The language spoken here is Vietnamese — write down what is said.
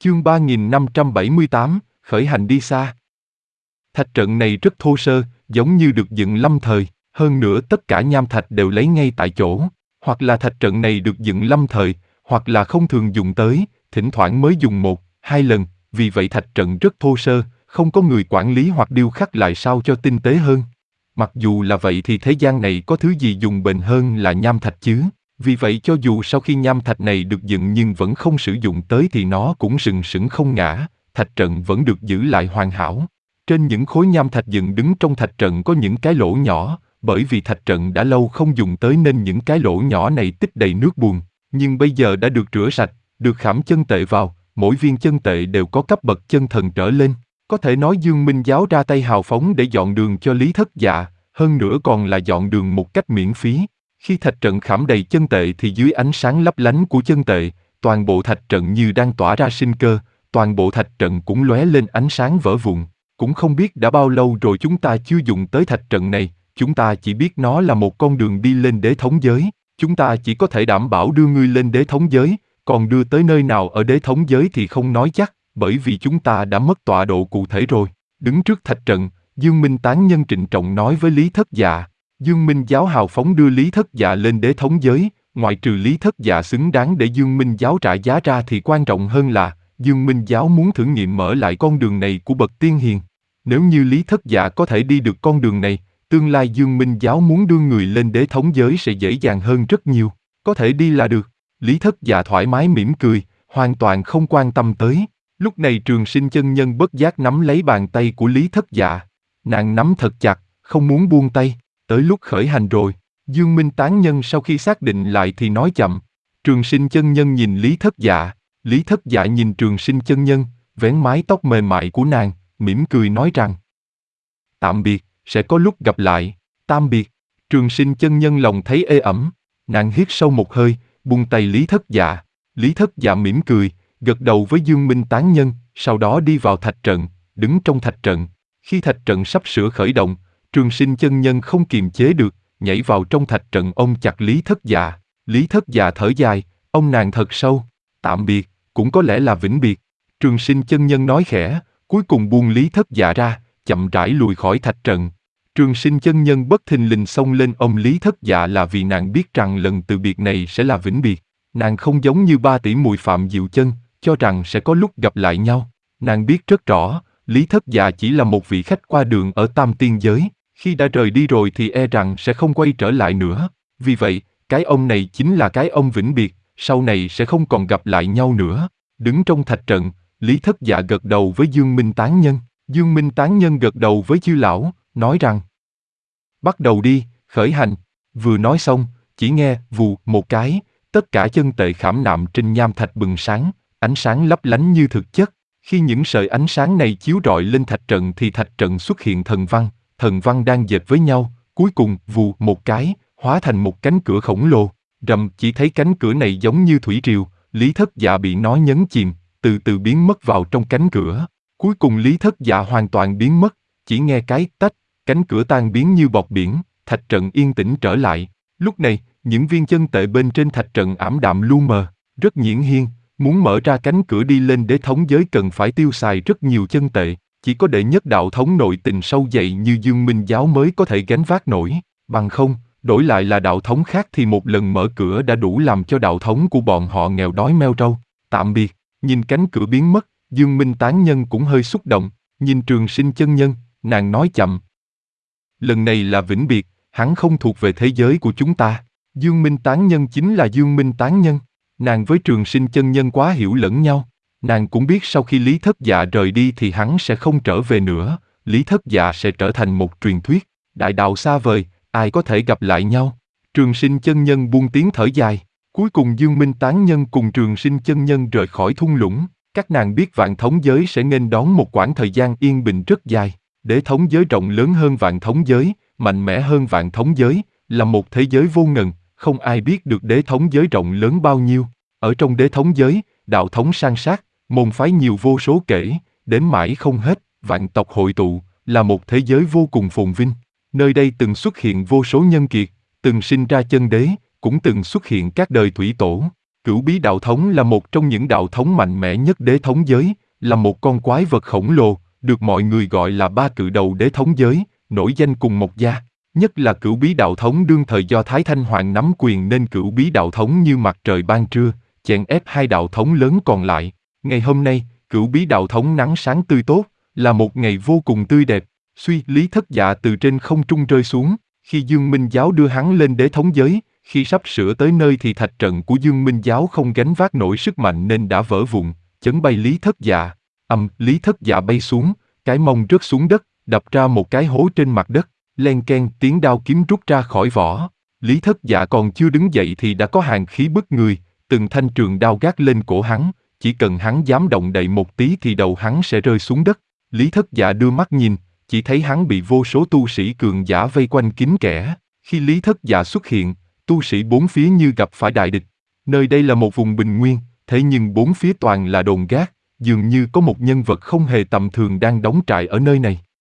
Chương 3578, khởi hành đi xa. Thạch trận này rất thô sơ, giống như được dựng lâm thời, hơn nữa tất cả nham thạch đều lấy ngay tại chỗ, hoặc là thạch trận này được dựng lâm thời, hoặc là không thường dùng tới, thỉnh thoảng mới dùng một, hai lần, vì vậy thạch trận rất thô sơ, không có người quản lý hoặc điêu khắc lại sao cho tinh tế hơn. Mặc dù là vậy thì thế gian này có thứ gì dùng bền hơn là nham thạch chứ? Vì vậy cho dù sau khi nham thạch này được dựng nhưng vẫn không sử dụng tới thì nó cũng sừng sững không ngã, thạch trận vẫn được giữ lại hoàn hảo. Trên những khối nham thạch dựng đứng trong thạch trận có những cái lỗ nhỏ, bởi vì thạch trận đã lâu không dùng tới nên những cái lỗ nhỏ này tích đầy nước bùn, nhưng bây giờ đã được rửa sạch, được khảm chân tệ vào, mỗi viên chân tệ đều có cấp bậc chân thần trở lên. Có thể nói Dương Minh Giáo ra tay hào phóng để dọn đường cho Lý Thất Dạ, hơn nữa còn là dọn đường một cách miễn phí. Khi thạch trận khảm đầy chân tệ thì dưới ánh sáng lấp lánh của chân tệ, toàn bộ thạch trận như đang tỏa ra sinh cơ, toàn bộ thạch trận cũng lóe lên ánh sáng vỡ vụn. Cũng không biết đã bao lâu rồi chúng ta chưa dùng tới thạch trận này, chúng ta chỉ biết nó là một con đường đi lên đế thống giới. Chúng ta chỉ có thể đảm bảo đưa ngươi lên đế thống giới, còn đưa tới nơi nào ở đế thống giới thì không nói chắc, bởi vì chúng ta đã mất tọa độ cụ thể rồi. Đứng trước thạch trận, Dương Minh Tán Nhân trịnh trọng nói với Lý Thất Dạ. Dương Minh Giáo hào phóng đưa Lý Thất Dạ lên đế thống giới, ngoại trừ Lý Thất Dạ xứng đáng để Dương Minh Giáo trả giá ra thì quan trọng hơn là, Dương Minh Giáo muốn thử nghiệm mở lại con đường này của bậc tiên hiền. Nếu như Lý Thất Dạ có thể đi được con đường này, tương lai Dương Minh Giáo muốn đưa người lên đế thống giới sẽ dễ dàng hơn rất nhiều, có thể đi là được. Lý Thất Dạ thoải mái mỉm cười, hoàn toàn không quan tâm tới. Lúc này Trường Sinh chân nhân bất giác nắm lấy bàn tay của Lý Thất Dạ. Nàng nắm thật chặt, không muốn buông tay. Tới lúc khởi hành rồi, Dương Minh Tán Nhân sau khi xác định lại thì nói chậm. Trường Sinh chân nhân nhìn Lý Thất Dạ, Lý Thất Dạ nhìn Trường Sinh chân nhân, vén mái tóc mềm mại của nàng, mỉm cười nói rằng: tạm biệt, sẽ có lúc gặp lại, tạm biệt. Trường Sinh chân nhân lòng thấy ê ẩm, nàng hít sâu một hơi, buông tay Lý Thất Dạ. Lý Thất Dạ mỉm cười, gật đầu với Dương Minh Tán Nhân, sau đó đi vào thạch trận, đứng trong thạch trận. Khi thạch trận sắp sửa khởi động, Trường Sinh chân nhân không kiềm chế được, nhảy vào trong thạch trận ôm chặt Lý Thất Dạ. Lý Thất Dạ thở dài, ôm nàng thật sâu. Tạm biệt, cũng có lẽ là vĩnh biệt. Trường Sinh chân nhân nói khẽ, cuối cùng buông Lý Thất Dạ ra, chậm rãi lùi khỏi thạch trận. Trường Sinh chân nhân bất thình lình xông lên ôm Lý Thất Dạ là vì nàng biết rằng lần từ biệt này sẽ là vĩnh biệt. Nàng không giống như ba tỷ muội Phạm Diệu Chân, cho rằng sẽ có lúc gặp lại nhau. Nàng biết rất rõ, Lý Thất Dạ chỉ là một vị khách qua đường ở Tam Tiên Giới. Khi đã rời đi rồi thì e rằng sẽ không quay trở lại nữa. Vì vậy, cái ông này chính là cái ông vĩnh biệt, sau này sẽ không còn gặp lại nhau nữa. Đứng trong thạch trận, Lý Thất Dạ gật đầu với Dương Minh Tán Nhân. Dương Minh Tán Nhân gật đầu với Chư Lão, nói rằng: bắt đầu đi, khởi hành. Vừa nói xong, chỉ nghe vù một cái, tất cả chân tệ khảm nạm trên nham thạch bừng sáng, ánh sáng lấp lánh như thực chất. Khi những sợi ánh sáng này chiếu rọi lên thạch trận thì thạch trận xuất hiện thần văn đang dệt với nhau, cuối cùng vù một cái, hóa thành một cánh cửa khổng lồ. Rầm, chỉ thấy cánh cửa này giống như thủy triều, Lý Thất Dạ bị nó nhấn chìm, từ từ biến mất vào trong cánh cửa. Cuối cùng Lý Thất Dạ hoàn toàn biến mất, chỉ nghe cái tách, cánh cửa tan biến như bọt biển, thạch trận yên tĩnh trở lại. Lúc này, những viên chân tệ bên trên thạch trận ảm đạm lu mờ, rất nhiễn hiên, muốn mở ra cánh cửa đi lên đế thống giới cần phải tiêu xài rất nhiều chân tệ. Chỉ có đệ nhất đạo thống nội tình sâu dày như Dương Minh Giáo mới có thể gánh vác nổi, bằng không, đổi lại là đạo thống khác thì một lần mở cửa đã đủ làm cho đạo thống của bọn họ nghèo đói meo râu. Tạm biệt, nhìn cánh cửa biến mất, Dương Minh Tán Nhân cũng hơi xúc động, nhìn Trường Sinh chân nhân, nàng nói chậm: lần này là vĩnh biệt, hắn không thuộc về thế giới của chúng ta. Dương Minh Tán Nhân chính là Dương Minh Tán Nhân, nàng với Trường Sinh chân nhân quá hiểu lẫn nhau. Nàng cũng biết sau khi Lý Thất Dạ rời đi thì hắn sẽ không trở về nữa, Lý Thất Dạ sẽ trở thành một truyền thuyết, đại đạo xa vời, ai có thể gặp lại nhau. Trường Sinh chân nhân buông tiếng thở dài, cuối cùng Dương Minh Tán Nhân cùng Trường Sinh chân nhân rời khỏi thung lũng. Các nàng biết Vạn Thống Giới sẽ nghênh đón một quãng thời gian yên bình rất dài. Đế thống giới rộng lớn hơn Vạn Thống Giới, mạnh mẽ hơn Vạn Thống Giới, là một thế giới vô ngần, không ai biết được đế thống giới rộng lớn bao nhiêu. Ở trong đế thống giới, đạo thống san sát, môn phái nhiều vô số kể, đếm mãi không hết, vạn tộc hội tụ, là một thế giới vô cùng phồn vinh. Nơi đây từng xuất hiện vô số nhân kiệt, từng sinh ra chân đế, cũng từng xuất hiện các đời thủy tổ. Cửu bí đạo thống là một trong những đạo thống mạnh mẽ nhất đế thống giới, là một con quái vật khổng lồ, được mọi người gọi là ba cự đầu đế thống giới, nổi danh cùng một gia. Nhất là cửu bí đạo thống đương thời do Thái Thanh Hoàng nắm quyền nên cửu bí đạo thống như mặt trời ban trưa, chèn ép hai đạo thống lớn còn lại. Ngày hôm nay, cửu bí đạo thống nắng sáng tươi tốt, là một ngày vô cùng tươi đẹp. Suy, Lý Thất Dạ từ trên không trung rơi xuống, khi Dương Minh Giáo đưa hắn lên đế thống giới, khi sắp sửa tới nơi thì thạch trận của Dương Minh Giáo không gánh vác nổi sức mạnh nên đã vỡ vụn, chấn bay Lý Thất Dạ. Lý Thất Dạ bay xuống, cái mông rớt xuống đất, đập ra một cái hố trên mặt đất, len keng tiếng đao kiếm rút ra khỏi vỏ. Lý Thất Dạ còn chưa đứng dậy thì đã có hàn khí bức người, từng thanh trường đao gác lên cổ hắn, chỉ cần hắn dám động đậy một tí thì đầu hắn sẽ rơi xuống đất. Lý Thất Dạ đưa mắt nhìn, chỉ thấy hắn bị vô số tu sĩ cường giả vây quanh kín kẽ. Khi Lý Thất Dạ xuất hiện, tu sĩ bốn phía như gặp phải đại địch. Nơi đây là một vùng bình nguyên, thế nhưng bốn phía toàn là đồn gác, dường như có một nhân vật không hề tầm thường đang đóng trại ở nơi này.